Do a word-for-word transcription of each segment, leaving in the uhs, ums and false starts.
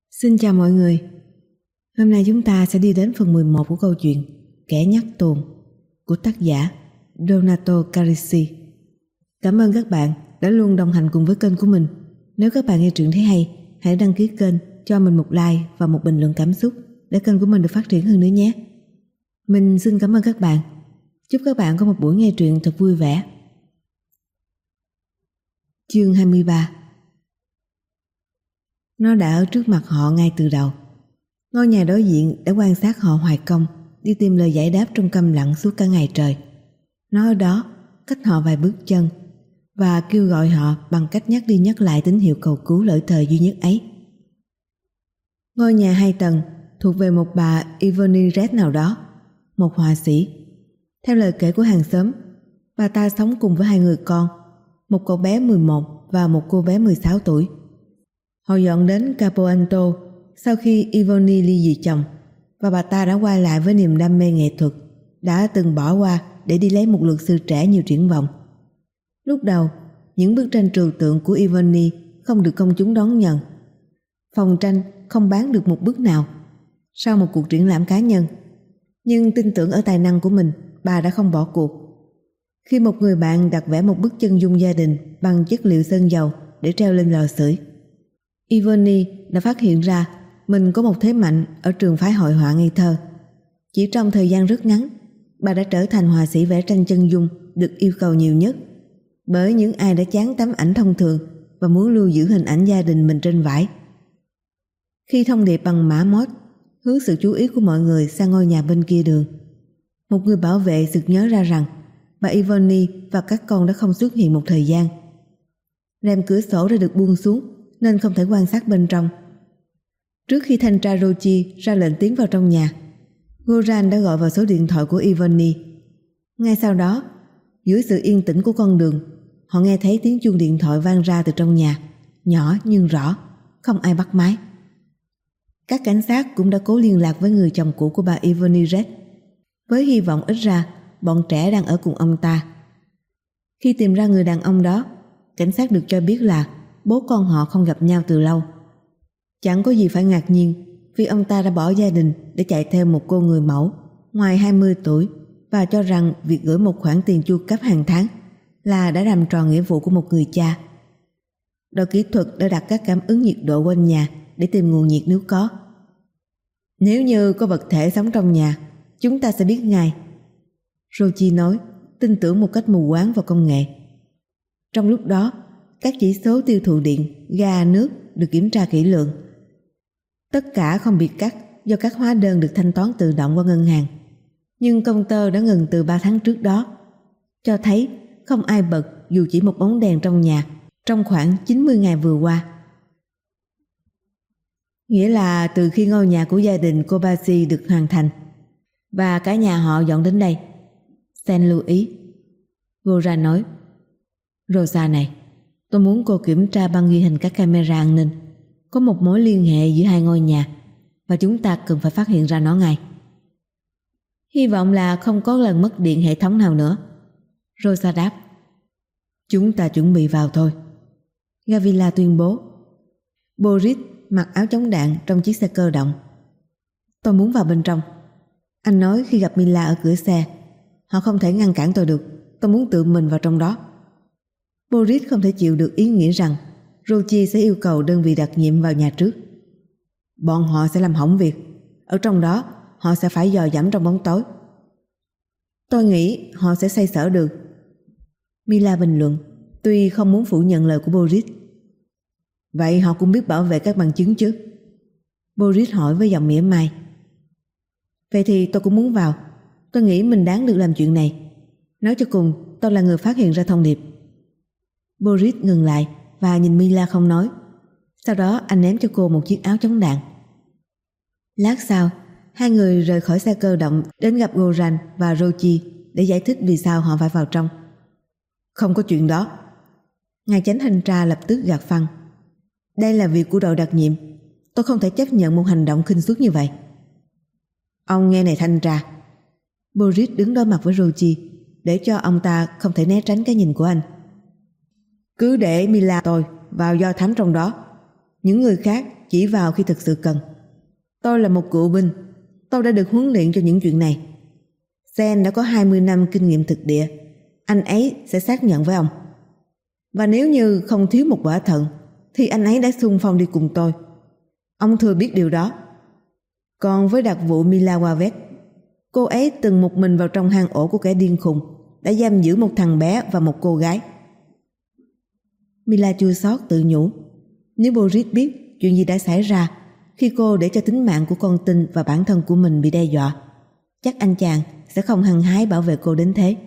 Xin chào mọi người. Hôm nay chúng ta sẽ đi đến phần mười một của câu chuyện Kẻ Nhắc Tồn của tác giả Donato Carrisi. Cảm ơn các bạn đã luôn đồng hành cùng với kênh của mình. Nếu các bạn nghe truyện thấy hay, hãy đăng ký kênh, cho mình một like và một bình luận cảm xúc để kênh của mình được phát triển hơn nữa nhé. Mình xin cảm ơn các bạn. Chúc các bạn có một buổi nghe truyện thật vui vẻ. Chương hai mươi ba. Nó đã ở trước mặt họ ngay từ đầu. Ngôi nhà đối diện đã quan sát họ hoài công, đi tìm lời giải đáp trong câm lặng suốt cả ngày trời. Nó ở đó, cách họ vài bước chân, và kêu gọi họ bằng cách nhắc đi nhắc lại tín hiệu cầu cứu lỗi thời duy nhất ấy. Ngôi nhà hai tầng thuộc về một bà Ivone Red nào đó, một họa sĩ. Theo lời kể của hàng xóm, bà ta sống cùng với hai người con, một cậu bé mười một và một cô bé mười sáu tuổi. Họ dọn đến Capoanto sau khi Ivone ly dị chồng, và bà ta đã quay lại với niềm đam mê nghệ thuật đã từng bỏ qua để đi lấy một luật sư trẻ nhiều triển vọng. Lúc đầu, những bức tranh trừu tượng của Ivone không được công chúng đón nhận. Phòng tranh không bán được một bức nào sau một cuộc triển lãm cá nhân. Nhưng tin tưởng ở tài năng của mình, bà đã không bỏ cuộc. Khi một người bạn đặt vẽ một bức chân dung gia đình bằng chất liệu sơn dầu để treo lên lò sưởi, Ivone đã phát hiện ra mình có một thế mạnh ở trường phái hội họa ngây thơ. Chỉ trong thời gian rất ngắn, bà đã trở thành họa sĩ vẽ tranh chân dung được yêu cầu nhiều nhất bởi những ai đã chán tấm ảnh thông thường và muốn lưu giữ hình ảnh gia đình mình trên vải. Khi thông điệp bằng mã mốt hướng sự chú ý của mọi người sang ngôi nhà bên kia đường, một người bảo vệ sực nhớ ra rằng bà Ivone và các con đã không xuất hiện một thời gian. Rèm cửa sổ đã được buông xuống nên không thể quan sát bên trong. Trước khi thanh tra Rocchi ra lệnh tiến vào trong nhà, Goran đã gọi vào số điện thoại của Ivone. Ngay sau đó, dưới sự yên tĩnh của con đường, họ nghe thấy tiếng chuông điện thoại vang ra từ trong nhà, nhỏ nhưng rõ, không ai bắt máy. Các cảnh sát cũng đã cố liên lạc với người chồng cũ của bà Ivone Red, với hy vọng ít ra bọn trẻ đang ở cùng ông ta. Khi tìm ra người đàn ông đó, cảnh sát được cho biết là bố con họ không gặp nhau từ lâu. Chẳng có gì phải ngạc nhiên vì ông ta đã bỏ gia đình để chạy theo một cô người mẫu ngoài hai mươi tuổi và cho rằng việc gửi một khoản tiền chu cấp hàng tháng là đã làm tròn nghĩa vụ của một người cha. Đội kỹ thuật đã đặt các cảm ứng nhiệt độ quanh nhà để tìm nguồn nhiệt nếu có. Nếu như có vật thể sống trong nhà, chúng ta sẽ biết ngay, Rocchi nói, tin tưởng một cách mù quáng vào công nghệ. Trong lúc đó, các chỉ số tiêu thụ điện, ga, nước được kiểm tra kỹ lưỡng. Tất cả không bị cắt do các hóa đơn được thanh toán tự động qua ngân hàng. Nhưng công tơ đã ngừng từ ba tháng trước đó, cho thấy không ai bật dù chỉ một bóng đèn trong nhà trong khoảng chín mươi ngày vừa qua. Nghĩa là từ khi ngôi nhà của gia đình Kobasi được hoàn thành và cả nhà họ dọn đến đây. Sen lưu ý. Goran nói, Rosa này, tôi muốn cô kiểm tra băng ghi hình các camera an ninh. Có một mối liên hệ giữa hai ngôi nhà và chúng ta cần phải phát hiện ra nó ngay. Hy vọng là không có lần mất điện hệ thống nào nữa, Rosa đáp. Chúng ta chuẩn bị vào thôi, Gavila tuyên bố. Boris mặc áo chống đạn trong chiếc xe cơ động. Tôi muốn vào bên trong, anh nói khi gặp Mila ở cửa xe. Họ không thể ngăn cản tôi được, tôi muốn tự mình vào trong đó. Boris không thể chịu được ý nghĩ rằng Rocchi sẽ yêu cầu đơn vị đặc nhiệm vào nhà trước. Bọn họ sẽ làm hỏng việc. Ở trong đó, họ sẽ phải dò dẫm trong bóng tối. Tôi nghĩ họ sẽ xoay sở được, Mila bình luận, tuy không muốn phủ nhận lời của Boris. Vậy họ cũng biết bảo vệ các bằng chứng chứ? Boris hỏi với giọng mỉa mai. Vậy thì tôi cũng muốn vào. Tôi nghĩ mình đáng được làm chuyện này. Nói cho cùng, tôi là người phát hiện ra thông điệp. Boris ngừng lại và nhìn Mila không nói. Sau đó anh ném cho cô một chiếc áo chống đạn. Lát sau, hai người rời khỏi xe cơ động đến gặp Goran và Rocchi để giải thích vì sao họ phải vào trong. Không có chuyện đó, ngài chánh thanh tra lập tức gạt phăng. Đây là việc của đội đặc nhiệm, tôi không thể chấp nhận một hành động khinh suất như vậy. Ông nghe này thanh tra. Boris đứng đối mặt với Rocchi để cho ông ta không thể né tránh cái nhìn của anh. Cứ để Mila tôi vào do thám trong đó. Những người khác chỉ vào khi thực sự cần. Tôi là một cựu binh, tôi đã được huấn luyện cho những chuyện này. Sen đã có hai mươi năm kinh nghiệm thực địa, anh ấy sẽ xác nhận với ông. Và nếu như không thiếu một quả thận thì anh ấy đã xung phong đi cùng tôi. Ông thừa biết điều đó. Còn với đặc vụ Mila Wavet, cô ấy từng một mình vào trong hang ổ của kẻ điên khùng, đã giam giữ một thằng bé và một cô gái. Mila chua xót tự nhủ, nếu Boris biết chuyện gì đã xảy ra khi cô để cho tính mạng của con tin và bản thân của mình bị đe dọa, chắc anh chàng sẽ không hăng hái bảo vệ cô đến thế.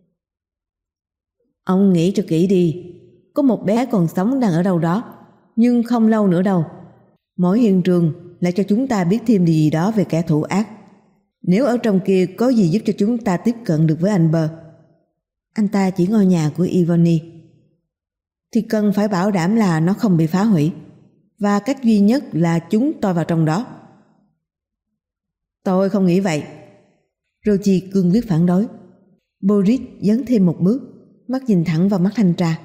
Ông nghĩ cho kỹ đi, có một bé còn sống đang ở đâu đó, nhưng không lâu nữa đâu. Mỗi hiện trường lại cho chúng ta biết thêm điều gì đó về kẻ thủ ác. Nếu ở trong kia có gì giúp cho chúng ta tiếp cận được với anh Bơ, anh ta chỉ ngôi nhà của Ivony, thì cần phải bảo đảm là nó không bị phá hủy, và cách duy nhất là chúng tôi vào trong đó. Tôi không nghĩ vậy. Rochi cương quyết phản đối. Boris dấn thêm một bước, mắt nhìn thẳng vào mắt thanh tra.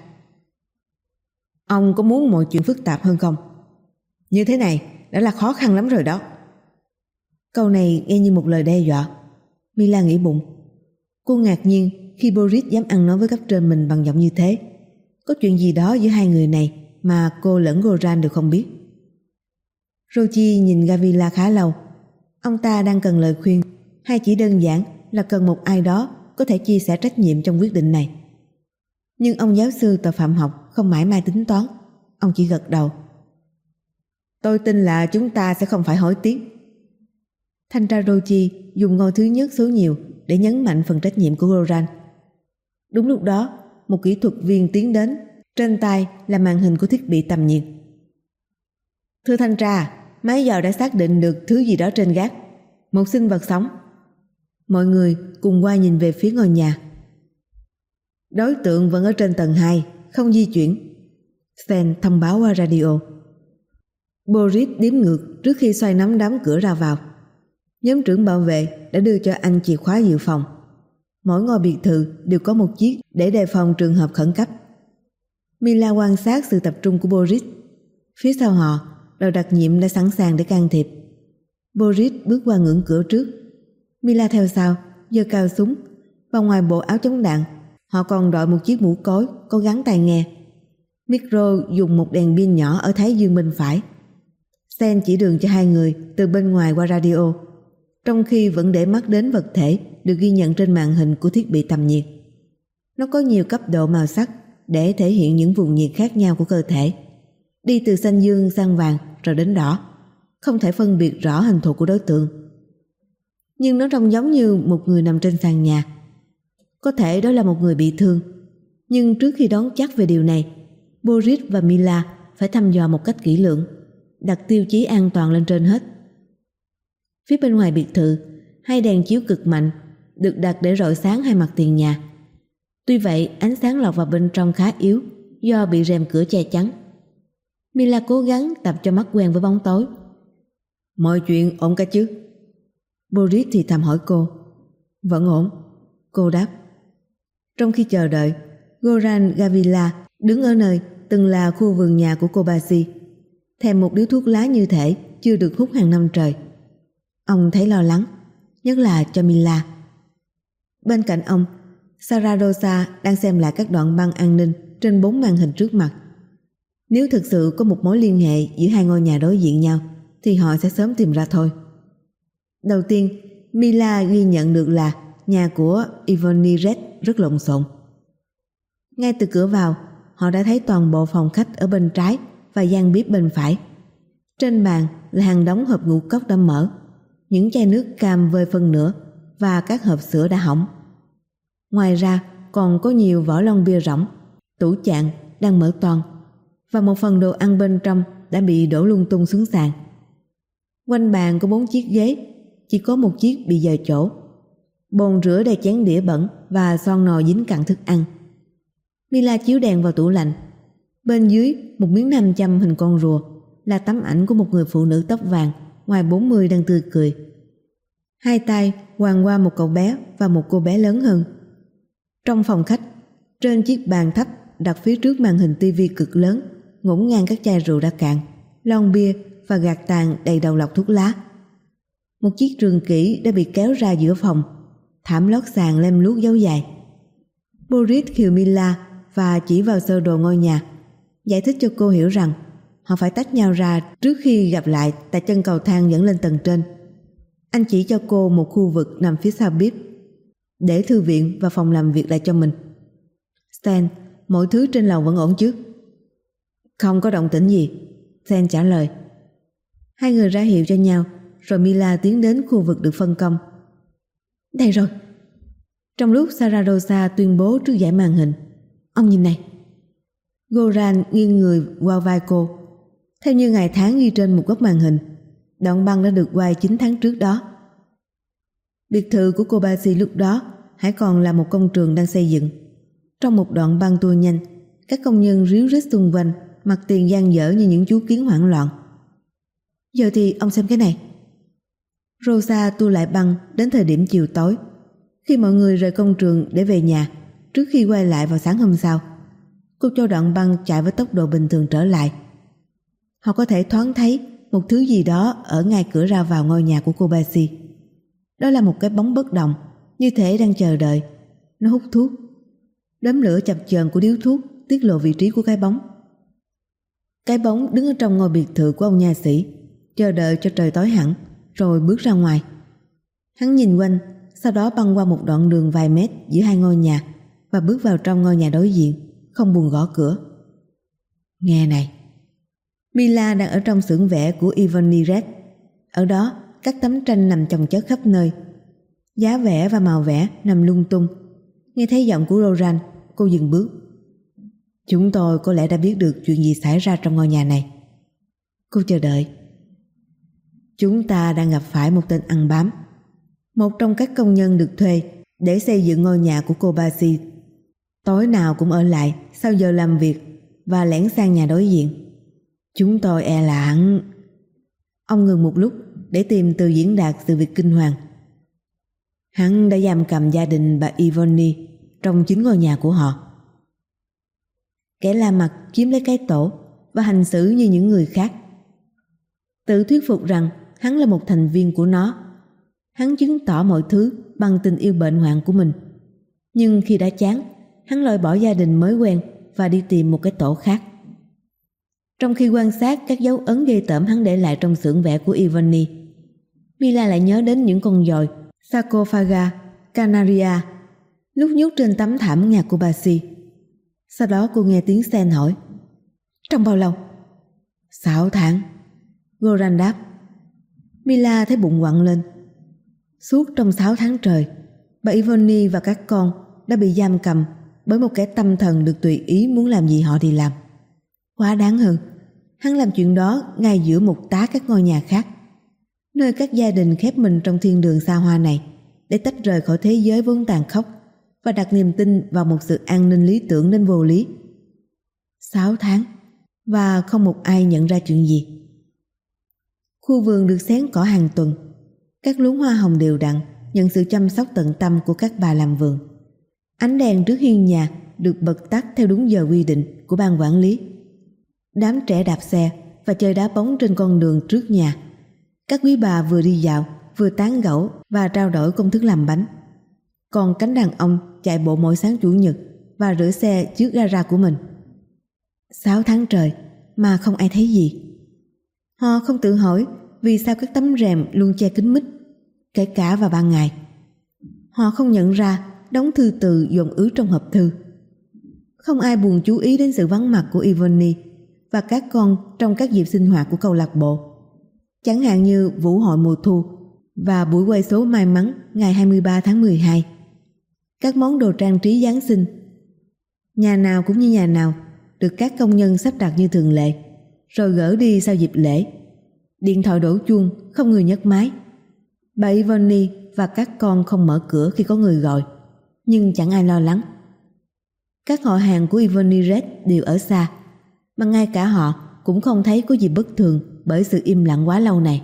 Ông có muốn mọi chuyện phức tạp hơn không? Như thế này đã là khó khăn lắm rồi đó. Câu này nghe như một lời đe dọa. Mila nghĩ bụng. Cô ngạc nhiên khi Boris dám ăn nói với cấp trên mình bằng giọng như thế. Có chuyện gì đó giữa hai người này mà cô lẫn Goran đều không biết. Rochi nhìn Gavila khá lâu. Ông ta đang cần lời khuyên hay chỉ đơn giản là cần một ai đó có thể chia sẻ trách nhiệm trong quyết định này? Nhưng ông giáo sư tội phạm học không mãi mai tính toán. Ông chỉ gật đầu. Tôi tin là chúng ta sẽ không phải hối tiếc. Thanh tra Rochi dùng ngôi thứ nhất số nhiều để nhấn mạnh phần trách nhiệm của Goran. Đúng lúc đó, một kỹ thuật viên tiến đến, trên tay là màn hình của thiết bị tầm nhiệt. Thưa thanh tra, máy giờ đã xác định được thứ gì đó trên gác. Một sinh vật sống. Mọi người cùng qua nhìn về phía ngôi nhà. Đối tượng vẫn ở trên tầng hai, không di chuyển. Sven thông báo qua radio. Boris đếm ngược trước khi xoay nắm đám cửa ra vào. Nhóm trưởng bảo vệ đã đưa cho anh chìa khóa dự phòng. Mỗi ngôi biệt thự đều có một chiếc để đề phòng trường hợp khẩn cấp. Mila quan sát sự tập trung của Boris. Phía sau họ, đội đặc nhiệm đã sẵn sàng để can thiệp. Boris bước qua ngưỡng cửa trước. Mila theo sau, giơ cao súng. Và ngoài bộ áo chống đạn, họ còn đội một chiếc mũ cối có gắn tai nghe. Micro dùng một đèn pin nhỏ ở thái dương bên phải. Sen chỉ đường cho hai người từ bên ngoài qua radio, trong khi vẫn để mắt đến vật thể được ghi nhận trên màn hình của thiết bị tầm nhiệt. Nó có nhiều cấp độ màu sắc để thể hiện những vùng nhiệt khác nhau của cơ thể, đi từ xanh dương sang vàng rồi đến đỏ, không thể phân biệt rõ hình thù của đối tượng. Nhưng nó trông giống như một người nằm trên sàn nhà. Có thể đó là một người bị thương, nhưng trước khi đoán chắc về điều này, Boris và Mila phải thăm dò một cách kỹ lưỡng, đặt tiêu chí an toàn lên trên hết. Phía bên ngoài biệt thự, hai đèn chiếu cực mạnh được đặt để rọi sáng hai mặt tiền nhà. Tuy vậy, ánh sáng lọt vào bên trong khá yếu do bị rèm cửa che chắn. Mila cố gắng tập cho mắt quen với bóng tối. Mọi chuyện ổn cả chứ? Boris thì thầm hỏi cô. Vẫn ổn, cô đáp. Trong khi chờ đợi, Goran Gavila đứng ở nơi từng là khu vườn nhà của cô Basi, thèm một điếu thuốc lá như thể chưa được hút hàng năm trời. Ông thấy lo lắng, nhất là cho Mila. Bên cạnh ông, Saradosa đang xem lại các đoạn băng an ninh trên bốn màn hình trước mặt. Nếu thực sự có một mối liên hệ giữa hai ngôi nhà đối diện nhau thì họ sẽ sớm tìm ra thôi. Đầu tiên, Mila ghi nhận được là nhà của Ivony Red rất lộn xộn. Ngay từ cửa vào, họ đã thấy toàn bộ phòng khách ở bên trái và gian bếp bên phải. Trên bàn là hàng đống hộp ngũ cốc đã mở, những chai nước cam vơi phân nửa và các hộp sữa đã hỏng. Ngoài ra còn có nhiều vỏ lon bia rỗng, tủ chạn đang mở toang và một phần đồ ăn bên trong đã bị đổ lung tung xuống sàn. Quanh bàn có bốn chiếc ghế, chỉ có một chiếc bị dời chỗ. Bồn rửa đầy chén đĩa bẩn và son nồi dính cặn thức ăn. Mila chiếu đèn vào tủ lạnh. Bên dưới một miếng nam châm hình con rùa là tấm ảnh của một người phụ nữ tóc vàng ngoài bốn mươi đang tươi cười. Hai tay quàng qua một cậu bé và một cô bé lớn hơn. Trong phòng khách, trên chiếc bàn thấp đặt phía trước màn hình tivi cực lớn, ngổn ngang các chai rượu đã cạn, lon bia và gạt tàn đầy đầu lọc thuốc lá. Một chiếc trường kỷ đã bị kéo ra giữa phòng, thảm lót sàn lem luốc dấu dài. Boris khều Mila và chỉ vào sơ đồ ngôi nhà, giải thích cho cô hiểu rằng họ phải tách nhau ra trước khi gặp lại tại chân cầu thang dẫn lên tầng trên. Anh chỉ cho cô một khu vực nằm phía sau bếp, để thư viện và phòng làm việc lại cho mình. Stan, mọi thứ trên lầu vẫn ổn chứ? Không có động tĩnh gì, Stan trả lời. Hai người ra hiệu cho nhau, rồi Mila tiến đến khu vực được phân công. Đây rồi. Trong lúc Sara Rosa tuyên bố trước dãy màn hình, ông nhìn này. Goran nghiêng người qua vai cô. Theo như ngày tháng ghi trên một góc màn hình, đoạn băng đã được quay chín tháng trước đó. Biệt thự của cô Basi lúc đó hãy còn là một công trường đang xây dựng. Trong một đoạn băng tua nhanh, các công nhân ríu rít xung quanh, mặt tiền dang dở như những chú kiến hoảng loạn. Giờ thì ông xem cái này. Rosa tua lại băng đến thời điểm chiều tối, khi mọi người rời công trường để về nhà trước khi quay lại vào sáng hôm sau. Cô cho đoạn băng chạy với tốc độ bình thường trở lại. Họ có thể thoáng thấy một thứ gì đó ở ngay cửa ra vào ngôi nhà của cô Basi. Đó là một cái bóng bất động, như thể đang chờ đợi. Nó hút thuốc. Đốm lửa chập chờn của điếu thuốc tiết lộ vị trí của cái bóng. Cái bóng đứng ở trong ngôi biệt thự của ông nha sĩ, chờ đợi cho trời tối hẳn, rồi bước ra ngoài. Hắn nhìn quanh, sau đó băng qua một đoạn đường vài mét giữa hai ngôi nhà và bước vào trong ngôi nhà đối diện, không buồn gõ cửa. Nghe này. Mila đang ở trong xưởng vẽ của Ivan Niret. Ở đó, các tấm tranh nằm chồng chất khắp nơi. Giá vẽ và màu vẽ nằm lung tung. Nghe thấy giọng của Roran, cô dừng bước. Chúng tôi có lẽ đã biết được chuyện gì xảy ra trong ngôi nhà này. Cô chờ đợi. Chúng ta đang gặp phải một tên ăn bám, một trong các công nhân được thuê để xây dựng ngôi nhà của cô Basi. Tối nào cũng ở lại sau giờ làm việc và lẻn sang nhà đối diện. Chúng tôi e là hắn... Ông ngừng một lúc để tìm từ diễn đạt sự việc kinh hoàng. Hắn đã giam cầm gia đình bà Ivoni trong chính ngôi nhà của họ. Kẻ la mặt chiếm lấy cái tổ và hành xử như những người khác. Tự thuyết phục rằng hắn là một thành viên của nó. Hắn chứng tỏ mọi thứ bằng tình yêu bệnh hoạn của mình. Nhưng khi đã chán, hắn loại bỏ gia đình mới quen và đi tìm một cái tổ khác. Trong khi quan sát các dấu ấn ghê tởm hắn để lại trong xưởng vẽ của Ivani, Mila lại nhớ đến những con dòi Sarcophaga, Canaria lúc nhúc trên tấm thảm nhà của Basi. Sau đó cô nghe tiếng Sen hỏi, trong bao lâu? Sáu tháng, Goran đáp. Mila thấy bụng quặn lên. Suốt trong sáu tháng trời, bà Ivoni và các con đã bị giam cầm bởi một kẻ tâm thần được tùy ý muốn làm gì họ thì làm. Quá đáng hơn, hắn làm chuyện đó ngay giữa một tá các ngôi nhà khác, nơi các gia đình khép mình trong thiên đường xa hoa này để tách rời khỏi thế giới vốn tàn khốc và đặt niềm tin vào một sự an ninh lý tưởng đến vô lý. Sáu tháng và không một ai nhận ra chuyện gì. Khu vườn được xén cỏ hàng tuần. Các luống hoa hồng đều đặn nhận sự chăm sóc tận tâm của các bà làm vườn. Ánh đèn trước hiên nhà được bật tắt theo đúng giờ quy định của ban quản lý. Đám trẻ đạp xe và chơi đá bóng trên con đường trước nhà. Các quý bà vừa đi dạo, vừa tán gẫu và trao đổi công thức làm bánh. Còn cánh đàn ông chạy bộ mỗi sáng chủ nhật và rửa xe trước gara của mình. Sáu tháng trời mà không ai thấy gì. Họ không tự hỏi vì sao các tấm rèm luôn che kín mít, kể cả vào ban ngày. Họ không nhận ra đống thư từ dồn ứ trong hộp thư. Không ai buồn chú ý đến sự vắng mặt của Ivoni và các con trong các dịp sinh hoạt của câu lạc bộ, chẳng hạn như vũ hội mùa thu và buổi quay số may mắn ngày hai mươi ba tháng mười hai. Các món đồ trang trí Giáng sinh, nhà nào cũng như nhà nào, được các công nhân sắp đặt như thường lệ, rồi gỡ đi sau dịp lễ. Điện thoại đổ chuông, không người nhấc máy. Bà Ivoni và các con không mở cửa khi có người gọi, nhưng chẳng ai lo lắng. Các họ hàng của Ivoni Red đều ở xa, mà ngay cả họ cũng không thấy có gì bất thường bởi sự im lặng quá lâu này.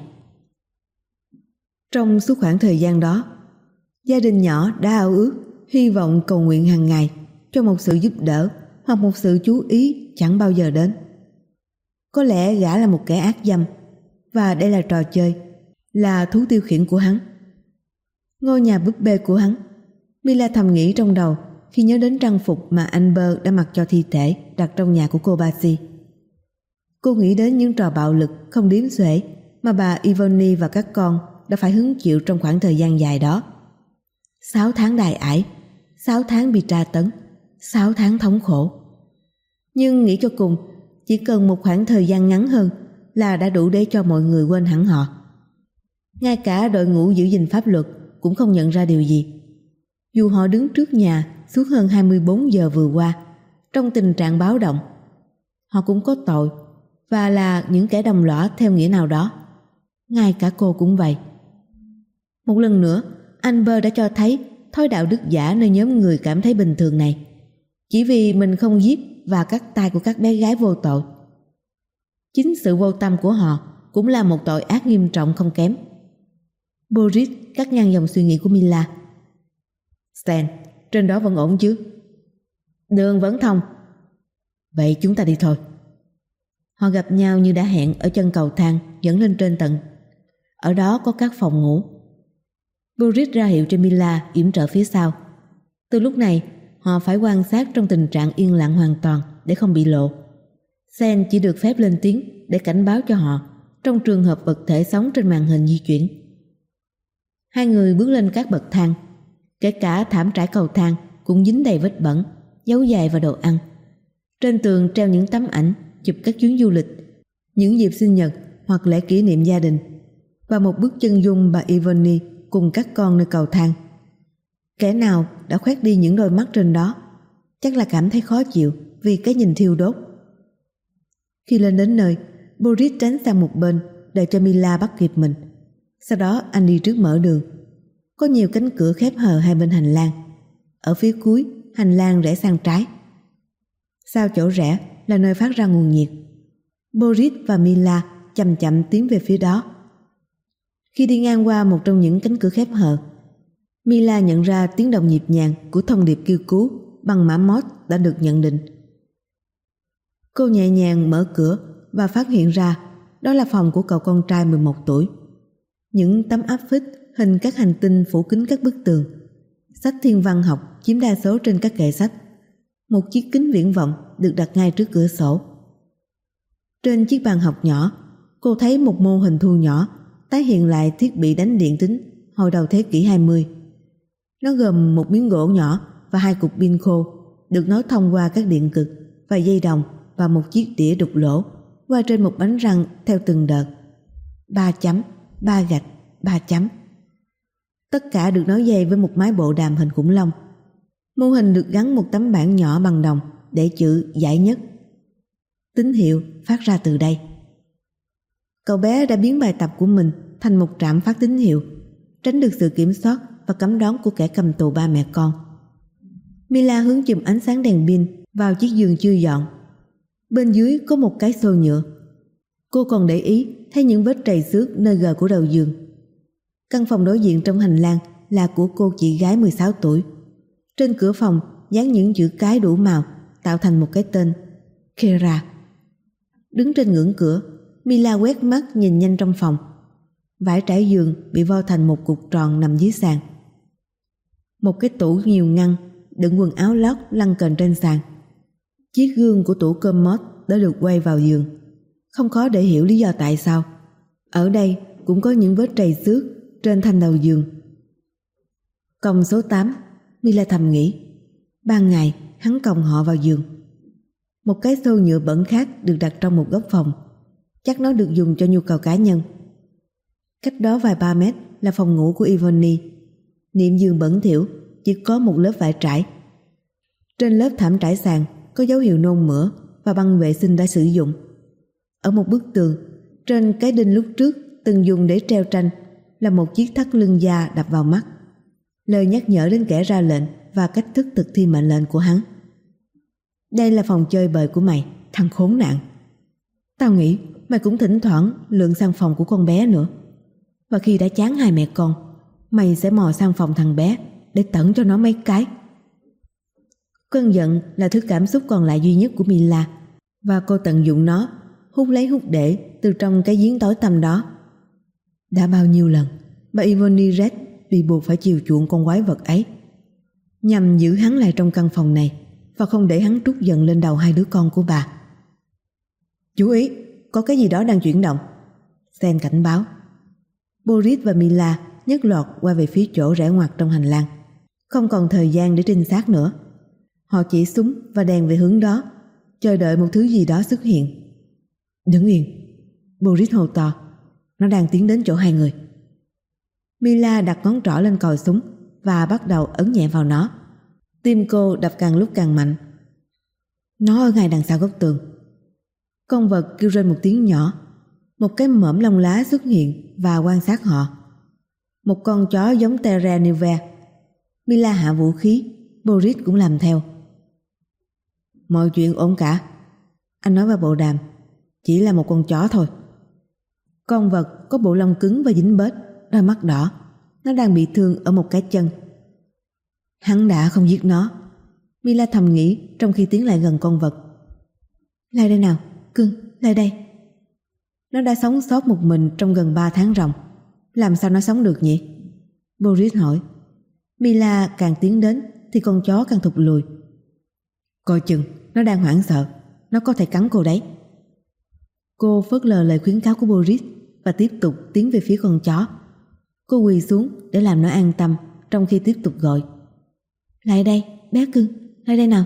Trong suốt khoảng thời gian đó, gia đình nhỏ đã ao ước, hy vọng cầu nguyện hàng ngày cho một sự giúp đỡ hoặc một sự chú ý chẳng bao giờ đến. Có lẽ gã là một kẻ ác dâm, và đây là trò chơi, là thú tiêu khiển của hắn. Ngôi nhà búp bê của hắn, Mila thầm nghĩ trong đầu khi nhớ đến trang phục mà Amber đã mặc cho thi thể đặt trong nhà của cô Basi. Cô nghĩ đến những trò bạo lực không đếm xuể mà bà Ivony và các con đã phải hứng chịu trong khoảng thời gian dài đó. Sáu tháng đài ải, sáu tháng bị tra tấn, sáu tháng thống khổ. Nhưng nghĩ cho cùng, chỉ cần một khoảng thời gian ngắn hơn là đã đủ để cho mọi người quên hẳn họ. Ngay cả đội ngũ giữ gìn pháp luật cũng không nhận ra điều gì. Dù họ đứng trước nhà suốt hơn hai mươi bốn giờ vừa qua trong tình trạng báo động, họ cũng có tội và là những kẻ đồng lõa theo nghĩa nào đó. Ngay cả cô cũng vậy. Một lần nữa, Amber đã cho thấy thói đạo đức giả nơi nhóm người cảm thấy bình thường này, chỉ vì mình không giết và cắt tay của các bé gái vô tội. Chính sự vô tâm của họ cũng là một tội ác nghiêm trọng không kém. Boris cắt ngang dòng suy nghĩ của Mila. Stan, trên đó vẫn ổn chứ? Đường vẫn thông. Vậy chúng ta đi thôi. Họ gặp nhau như đã hẹn ở chân cầu thang dẫn lên trên tầng. Ở đó có các phòng ngủ. Boris ra hiệu cho Mila yểm trợ phía sau. Từ lúc này, họ phải quan sát trong tình trạng yên lặng hoàn toàn để không bị lộ. Sen chỉ được phép lên tiếng để cảnh báo cho họ trong trường hợp vật thể sống trên màn hình di chuyển. Hai người bước lên các bậc thang. Kể cả thảm trải cầu thang cũng dính đầy vết bẩn, dấu giày và đồ ăn. Trên tường treo những tấm ảnh chụp các chuyến du lịch, những dịp sinh nhật hoặc lễ kỷ niệm gia đình, và một bức chân dung bà Ivony cùng các con nơi cầu thang. Kẻ nào đã khoét đi những đôi mắt trên đó chắc là cảm thấy khó chịu vì cái nhìn thiêu đốt. Khi lên đến nơi, Boris tránh sang một bên để cho Mila bắt kịp mình. Sau đó anh đi trước mở đường. Có nhiều cánh cửa khép hờ hai bên hành lang. Ở phía cuối, hành lang rẽ sang trái. Sau chỗ rẽ là nơi phát ra nguồn nhiệt. Boris và Mila chậm chậm tiến về phía đó. Khi đi ngang qua một trong những cánh cửa khép hờ, Mila nhận ra tiếng động nhịp nhàng của thông điệp kêu cứu bằng mã Morse đã được nhận định. Cô nhẹ nhàng mở cửa và phát hiện ra đó là phòng của cậu con trai mười một tuổi. Những tấm áp phích hình các hành tinh phủ kín các bức tường. Sách thiên văn học chiếm đa số trên các kệ sách. Một chiếc kính viễn vọng được đặt ngay trước cửa sổ. Trên chiếc bàn học nhỏ, cô thấy một mô hình thu nhỏ tái hiện lại thiết bị đánh điện tính hồi đầu thế kỷ hai mươi. Nó gồm một miếng gỗ nhỏ và hai cục pin khô được nối thông qua các điện cực và dây đồng và một chiếc đĩa đục lỗ qua trên một bánh răng theo từng đợt. Ba chấm, ba gạch, ba chấm. Tất cả được nối dây với một máy bộ đàm hình khủng long. Mô hình được gắn một tấm bảng nhỏ bằng đồng để chữ giải nhất. Tín hiệu phát ra từ đây. Cậu bé đã biến bài tập của mình thành một trạm phát tín hiệu, tránh được sự kiểm soát và cấm đón của kẻ cầm tù ba mẹ con. Mila hướng chùm ánh sáng đèn pin vào chiếc giường chưa dọn. Bên dưới có một cái xô nhựa. Cô còn để ý thấy những vết trầy xước nơi gờ của đầu giường. Căn phòng đối diện trong hành lang là của cô chị gái mười sáu tuổi. Trên cửa phòng dán những chữ cái đủ màu tạo thành một cái tên: Kera. Đứng trên ngưỡng cửa, Mila quét mắt nhìn nhanh trong phòng. Vải trải giường bị vo thành một cục tròn nằm dưới sàn. Một cái tủ nhiều ngăn đựng quần áo lót lăn kềnh trên sàn. Chiếc gương của tủ commode đã được quay vào giường. Không khó để hiểu lý do tại sao. Ở đây cũng có những vết trầy xước trên thanh đầu giường. Còng số tám, Mila thầm nghĩ. Ban ngày hắn còng họ vào giường. Một cái xô nhựa bẩn khác được đặt trong một góc phòng. Chắc nó được dùng cho nhu cầu cá nhân. Cách đó vài ba mét là phòng ngủ của Ivony. Niệm giường bẩn thỉu, chỉ có một lớp vải trải. Trên lớp thảm trải sàn có dấu hiệu nôn mửa và băng vệ sinh đã sử dụng. Ở một bức tường, trên cái đinh lúc trước từng dùng để treo tranh là một chiếc thắt lưng da đập vào mắt. Lời nhắc nhở đến kẻ ra lệnh và cách thức thực thi mệnh lệnh của hắn. Đây là phòng chơi bời của mày, thằng khốn nạn. Tao nghĩ mày cũng thỉnh thoảng lượn sang phòng của con bé nữa. Và khi đã chán hai mẹ con, mày sẽ mò sang phòng thằng bé để tẩn cho nó mấy cái. Cơn giận là thứ cảm xúc còn lại duy nhất của Mila, và cô tận dụng nó hút lấy hút để từ trong cái giếng tối tăm đó. Đã bao nhiêu lần bà Yvonne Red bị buộc phải chiều chuộng con quái vật ấy, nhằm giữ hắn lại trong căn phòng này và không để hắn trút giận lên đầu hai đứa con của bà. Chú ý, có cái gì đó đang chuyển động, Sen cảnh báo. Boris và Mila nhấc loạt qua về phía chỗ rẽ ngoặt trong hành lang. Không còn thời gian để trinh sát nữa. Họ chỉ súng và đèn về hướng đó, chờ đợi một thứ gì đó xuất hiện. Đứng yên, Boris hô to. Nó đang tiến đến chỗ hai người. Mila đặt ngón trỏ lên còi súng và bắt đầu ấn nhẹ vào nó. Tim cô đập càng lúc càng mạnh. Nó ở ngay đằng sau góc tường. Con vật kêu lên một tiếng nhỏ. Một cái mõm lông lá xuất hiện và quan sát họ. Một con chó giống Terra Nilve. Mila hạ vũ khí, Boris cũng làm theo. Mọi chuyện ổn cả, anh nói vào bộ đàm. Chỉ là một con chó thôi. Con vật có bộ lông cứng và dính bết, đôi mắt đỏ. Nó đang bị thương ở một cái chân. Hắn đã không giết nó, Mila thầm nghĩ trong khi tiến lại gần con vật. Lại đây nào, cưng, lại đây. Nó đã sống sót một mình trong gần ba tháng ròng. Làm sao nó sống được nhỉ? Boris hỏi. Mila càng tiến đến thì con chó càng thụt lùi. Coi chừng, nó đang hoảng sợ. Nó có thể cắn cô đấy. Cô phớt lờ lời khuyến cáo của Boris và tiếp tục tiến về phía con chó. Cô quỳ xuống để làm nó an tâm trong khi tiếp tục gọi. Lại đây, bé cưng, lại đây nào.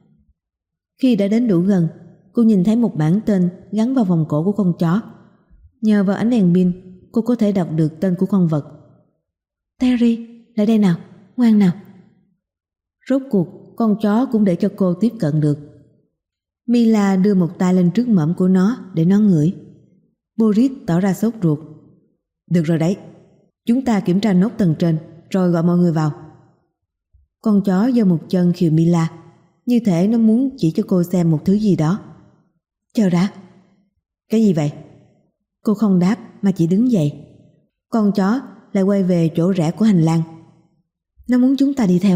Khi đã đến đủ gần, cô nhìn thấy một bảng tên gắn vào vòng cổ của con chó. Nhờ vào ánh đèn pin, cô có thể đọc được tên của con vật. Terry, lại đây nào, ngoan nào. Rốt cuộc, con chó cũng để cho cô tiếp cận được. Mila đưa một tay lên trước mõm của nó để nó ngửi. Boris tỏ ra sốt ruột. Được rồi đấy, chúng ta kiểm tra nốt tầng trên rồi gọi mọi người vào. Con chó giơ một chân khều Mila, như thể nó muốn chỉ cho cô xem một thứ gì đó. Chờ đã. Cái gì vậy? Cô không đáp mà chỉ đứng dậy. Con chó lại quay về chỗ rẽ của hành lang. Nó muốn chúng ta đi theo.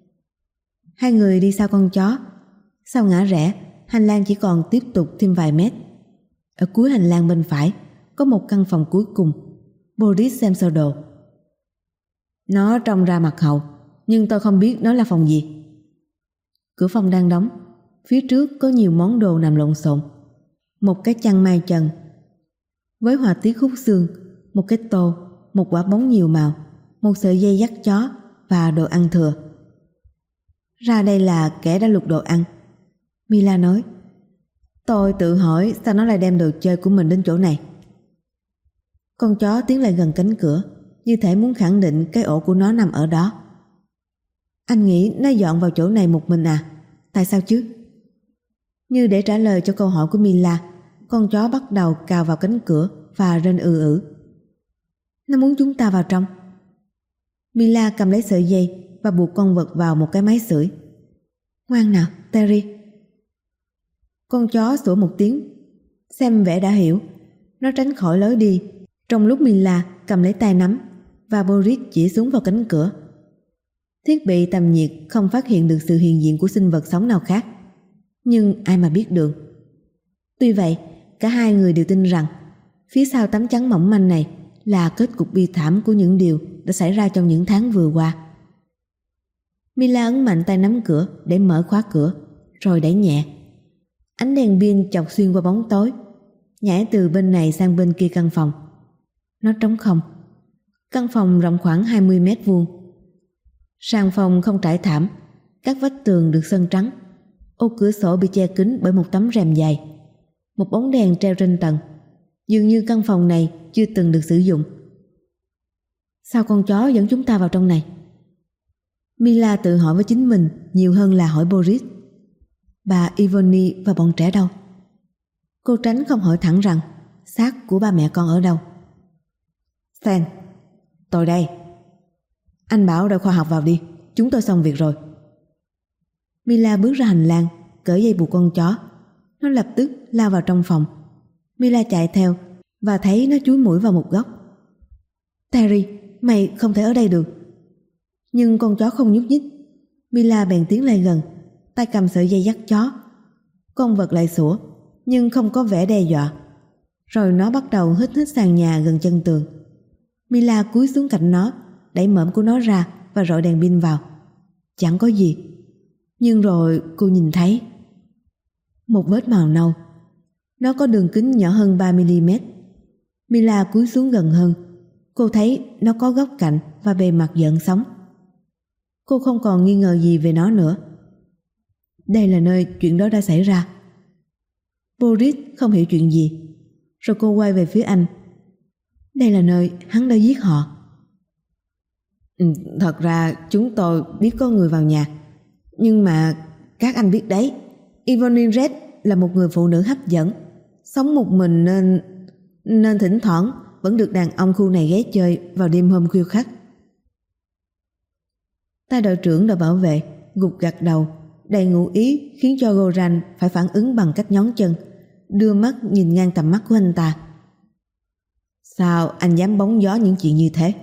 Hai người đi sau con chó. Sau ngã rẽ, hành lang chỉ còn tiếp tục thêm vài mét. Ở cuối hành lang bên phải có một căn phòng cuối cùng. Boris xem sơ đồ. Nó trông ra mặt hậu, nhưng tôi không biết nó là phòng gì. Cửa phòng đang đóng. Phía trước có nhiều món đồ nằm lộn xộn. Một cái chăn mai trần với họa tiết khúc xương, một cái tô, một quả bóng nhiều màu, một sợi dây dắt chó và đồ ăn thừa. Ra đây là kẻ đã lục đồ ăn, Mila nói. Tôi tự hỏi sao nó lại đem đồ chơi của mình đến chỗ này. Con chó tiến lại gần cánh cửa, như thể muốn khẳng định cái ổ của nó nằm ở đó. Anh nghĩ nó dọn vào chỗ này một mình à? Tại sao chứ? Như để trả lời cho câu hỏi của Mila, con chó bắt đầu cào vào cánh cửa và rên ư ử. Nó muốn chúng ta vào trong. Mila cầm lấy sợi dây và buộc con vật vào một cái máy sưởi. Ngoan nào, Terry. Con chó sủa một tiếng. Xem vẻ đã hiểu. Nó tránh khỏi lối đi, trong lúc Mila cầm lấy tay nắm và Boris chỉ xuống vào cánh cửa. Thiết bị tầm nhiệt không phát hiện được sự hiện diện của sinh vật sống nào khác. Nhưng ai mà biết được. Tuy vậy, cả hai người đều tin rằng phía sau tấm chắn mỏng manh này là kết cục bi thảm của những điều đã xảy ra trong những tháng vừa qua. Mila ấn mạnh tay nắm cửa để mở khóa cửa, rồi đẩy nhẹ. Ánh đèn pin chọc xuyên qua bóng tối, nhảy từ bên này sang bên kia căn phòng. Nó trống không. Căn phòng rộng khoảng hai mươi mét vuông. Sàn phòng không trải thảm, các vách tường được sơn trắng. Ô cửa sổ bị che kín bởi một tấm rèm dày. Một bóng đèn treo trên tầng. Dường như căn phòng này chưa từng được sử dụng. Sao con chó dẫn chúng ta vào trong này? Mila tự hỏi với chính mình nhiều hơn là hỏi Boris. Bà Yvonne và bọn trẻ đâu? Cô tránh không hỏi thẳng rằng xác của ba mẹ con ở đâu. Sen, tôi đây. Anh bảo đội khoa học vào đi, chúng tôi xong việc rồi. Mila bước ra hành lang, cởi dây buộc con chó. Nó lập tức lao vào trong phòng. Mila chạy theo và thấy nó chúi mũi vào một góc. Terry, mày không thể ở đây được. Nhưng con chó không nhúc nhích. Mila bèn tiến lại gần, tay cầm sợi dây dắt chó. Con vật lại sủa. nhưng không có vẻ đe dọa. Rồi nó bắt đầu hít hít sàn nhà gần chân tường. Mila cúi xuống cạnh nó, đẩy mõm của nó ra và rọi đèn pin vào. Chẳng có gì. Nhưng rồi cô nhìn thấy một vết màu nâu. Nó có đường kính nhỏ hơn ba mi-li-mét. Mila cúi xuống gần hơn. Cô thấy nó có góc cạnh và bề mặt gợn sóng. Cô không còn nghi ngờ gì về nó nữa. Đây là nơi chuyện đó đã xảy ra. Boris không hiểu chuyện gì. Rồi cô quay về phía anh. Đây là nơi hắn đã giết họ. Ừ, thật ra chúng tôi biết có người vào nhà. Nhưng mà các anh biết đấy, Yvonne Red là một người phụ nữ hấp dẫn, sống một mình nên nên thỉnh thoảng vẫn được đàn ông khu này ghé chơi vào đêm hôm khuya khoắt. Tay đội trưởng đội bảo vệ gục gặt đầu, đầy ngụ ý khiến cho Goran phải phản ứng bằng cách nhón chân, đưa mắt nhìn ngang tầm mắt của anh ta. Sao anh dám bóng gió những chuyện như thế?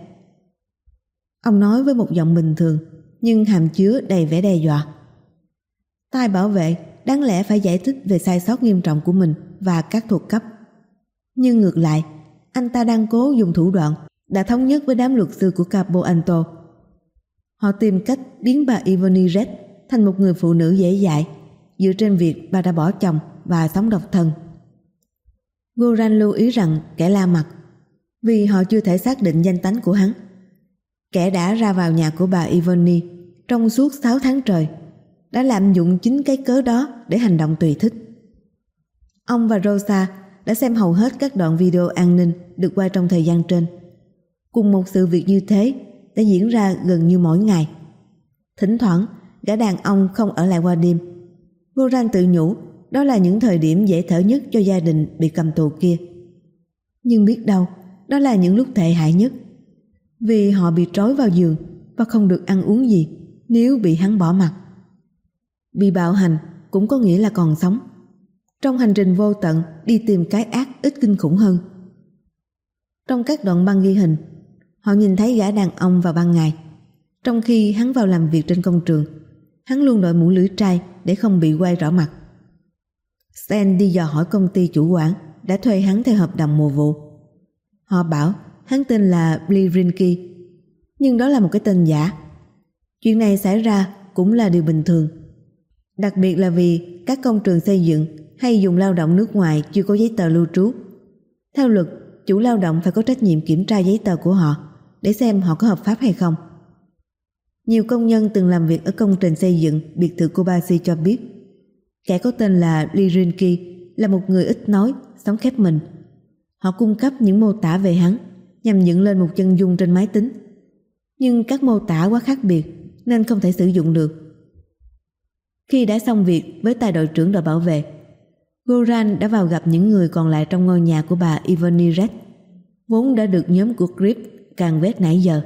Ông nói với một giọng bình thường nhưng hàm chứa đầy vẻ đe dọa. Tay bảo vệ đáng lẽ phải giải thích về sai sót nghiêm trọng của mình và các thuộc cấp. Nhưng ngược lại, anh ta đang cố dùng thủ đoạn đã thống nhất với đám luật sư của Capo Anto. Họ tìm cách biến bà Yvonne Red thành một người phụ nữ dễ dãi dựa trên việc bà đã bỏ chồng và sống độc thân. Goran lưu ý rằng kẻ la mặt vì họ chưa thể xác định danh tánh của hắn. Kẻ đã ra vào nhà của bà Yvonne trong suốt sáu tháng trời đã lạm dụng chính cái cớ đó để hành động tùy thích. Ông và Rosa đã xem hầu hết các đoạn video an ninh được quay trong thời gian trên. Cùng một sự việc như thế đã diễn ra gần như mỗi ngày. Thỉnh thoảng gã đàn ông không ở lại qua đêm. Goran tự nhủ đó là những thời điểm dễ thở nhất cho gia đình bị cầm tù kia. Nhưng biết đâu đó là những lúc tệ hại nhất, vì họ bị trói vào giường và không được ăn uống gì nếu bị hắn bỏ mặc. Bị bạo hành cũng có nghĩa là còn sống, trong hành trình vô tận đi tìm cái ác ít kinh khủng hơn. Trong các đoạn băng ghi hình, họ nhìn thấy gã đàn ông vào ban ngày. Trong khi hắn vào làm việc trên công trường, hắn luôn đội mũ lưỡi trai để không bị quay rõ mặt. Sen đi dò hỏi công ty chủ quản đã thuê hắn theo hợp đồng mùa vụ. Họ bảo hắn tên là Blirinki, nhưng đó là một cái tên giả. Chuyện này xảy ra cũng là điều bình thường, đặc biệt là vì các công trường xây dựng hay dùng lao động nước ngoài chưa có giấy tờ lưu trú. Theo luật, chủ lao động phải có trách nhiệm kiểm tra giấy tờ của họ để xem họ có hợp pháp hay không. Nhiều công nhân từng làm việc ở công trình xây dựng biệt thự Kobasi cho biết kẻ có tên là Blirinki là một người ít nói, sống khép mình. Họ cung cấp những mô tả về hắn nhằm dựng lên một chân dung trên máy tính, nhưng các mô tả quá khác biệt nên không thể sử dụng được. Khi đã xong việc với tay đội trưởng đội bảo vệ, Goran đã vào gặp những người còn lại trong ngôi nhà của bà Yvonne Red, vốn đã được nhóm của Grip càn quét nãy giờ.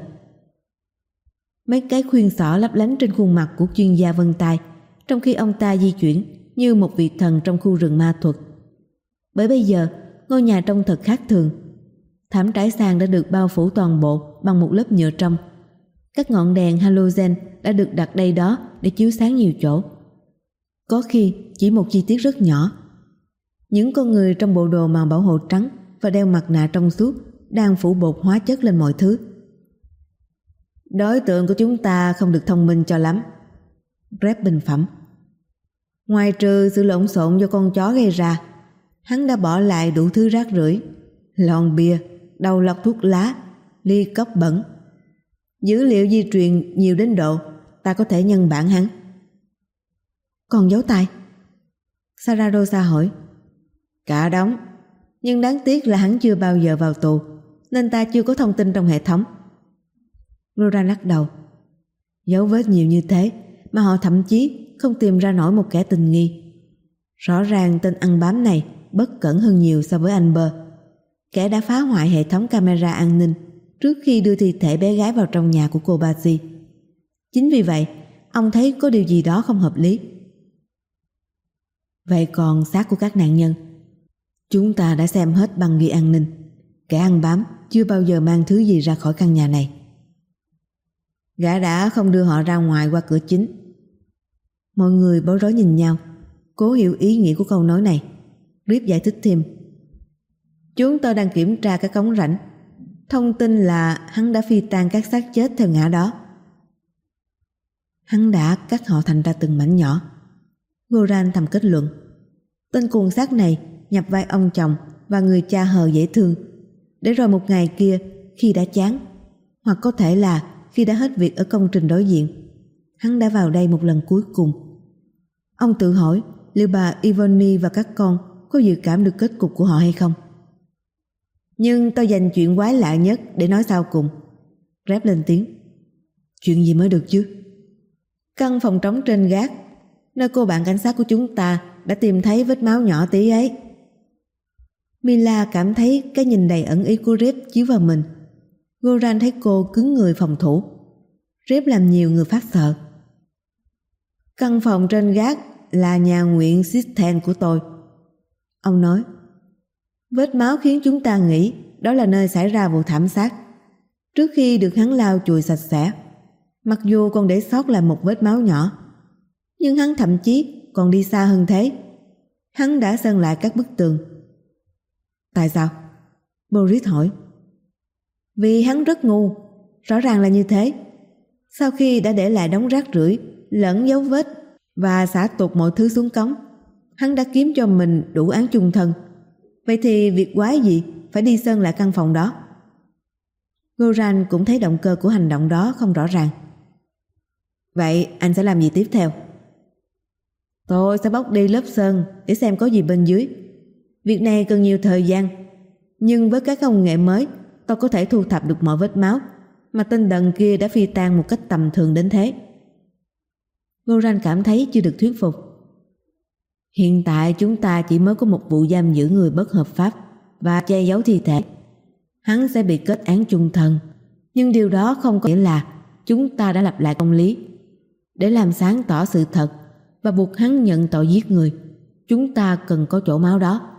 Mấy cái khuyên xỏ lấp lánh trên khuôn mặt của chuyên gia vân tay, trong khi ông ta di chuyển như một vị thần trong khu rừng ma thuật. Bởi bây giờ ngôi nhà trông thật khác thường. Thảm trải sàn đã được bao phủ toàn bộ bằng một lớp nhựa trong. Các ngọn đèn halogen đã được đặt đây đó để chiếu sáng nhiều chỗ, có khi chỉ một chi tiết rất nhỏ. Những con người trong bộ đồ màu bảo hộ trắng và đeo mặt nạ trong suốt đang phủ bột hóa chất lên mọi thứ. Đối tượng của chúng ta không được thông minh cho lắm, Brett bình phẩm. Ngoài trừ sự lộn xộn do con chó gây ra, hắn đã bỏ lại đủ thứ rác rưởi, lon bia, đầu lọc thuốc lá, ly cốc bẩn. Dữ liệu di truyền nhiều đến độ ta có thể nhân bản hắn. Còn dấu tay? Sarah Rosa hỏi. Cả đống, nhưng đáng tiếc là hắn chưa bao giờ vào tù, nên ta chưa có thông tin trong hệ thống. Goran lắc đầu. Dấu vết nhiều như thế mà họ thậm chí không tìm ra nổi một kẻ tình nghi. Rõ ràng tên ăn bám này bất cẩn hơn nhiều so với anh Bơ, kẻ đã phá hoại hệ thống camera an ninh trước khi đưa thi thể bé gái vào trong nhà của cô Basi. Chính vì vậy, ông thấy có điều gì đó không hợp lý. Vậy còn xác của các nạn nhân? Chúng ta đã xem hết băng ghi an ninh. Kẻ ăn bám chưa bao giờ mang thứ gì ra khỏi căn nhà này. Gã đã không đưa họ ra ngoài qua cửa chính. Mọi người bối rối nhìn nhau, cố hiểu ý nghĩa của câu nói này. Rip giải thích thêm. Chúng tôi đang kiểm tra các cống rãnh. Thông tin là hắn đã phi tang các xác chết theo ngã đó. Hắn đã cắt họ thành ra từng mảnh nhỏ. Goran thầm kết luận. Tên cuồng xác này nhập vai ông chồng và người cha hờ dễ thương, để rồi một ngày kia khi đã chán, hoặc có thể là khi đã hết việc ở công trình đối diện, hắn đã vào đây một lần cuối cùng. Ông tự hỏi liệu bà Ivony và các con có dự cảm được kết cục của họ hay không. Nhưng tôi dành chuyện quái lạ nhất để nói sau cùng. Rep lên tiếng. Chuyện gì mới được chứ? Căn phòng trống trên gác, nơi cô bạn cảnh sát của chúng ta đã tìm thấy vết máu nhỏ tí ấy. Mila cảm thấy cái nhìn đầy ẩn ý của Rep chiếu vào mình. Goran thấy cô cứng người phòng thủ. Rep làm nhiều người phát sợ. Căn phòng trên gác là nhà nguyện Sithen của tôi, ông nói. Vết máu khiến chúng ta nghĩ đó là nơi xảy ra vụ thảm sát, trước khi được hắn lau chùi sạch sẽ. Mặc dù còn để sót lại một vết máu nhỏ, nhưng hắn thậm chí còn đi xa hơn thế. Hắn đã sơn lại các bức tường. Tại sao? Boris hỏi. Vì hắn rất ngu, rõ ràng là như thế. Sau khi đã để lại đống rác rưởi lẫn dấu vết và xả tuột mọi thứ xuống cống, hắn đã kiếm cho mình đủ án chung thân. Vậy thì việc quái gì phải đi sơn lại căn phòng đó? Goran cũng thấy động cơ của hành động đó không rõ ràng. Vậy anh sẽ làm gì tiếp theo? Tôi sẽ bóc đi lớp sơn để xem có gì bên dưới. Việc này cần nhiều thời gian, nhưng với các công nghệ mới, tôi có thể thu thập được mọi vết máu mà tên đần kia đã phi tang một cách tầm thường đến thế. Goran cảm thấy chưa được thuyết phục. Hiện tại chúng ta chỉ mới có một vụ giam giữ người bất hợp pháp và che giấu thi thể. Hắn sẽ bị kết án chung thân, nhưng điều đó không có nghĩa là chúng ta đã lập lại công lý. Để làm sáng tỏ sự thật và buộc hắn nhận tội giết người, chúng ta cần có chỗ máu đó.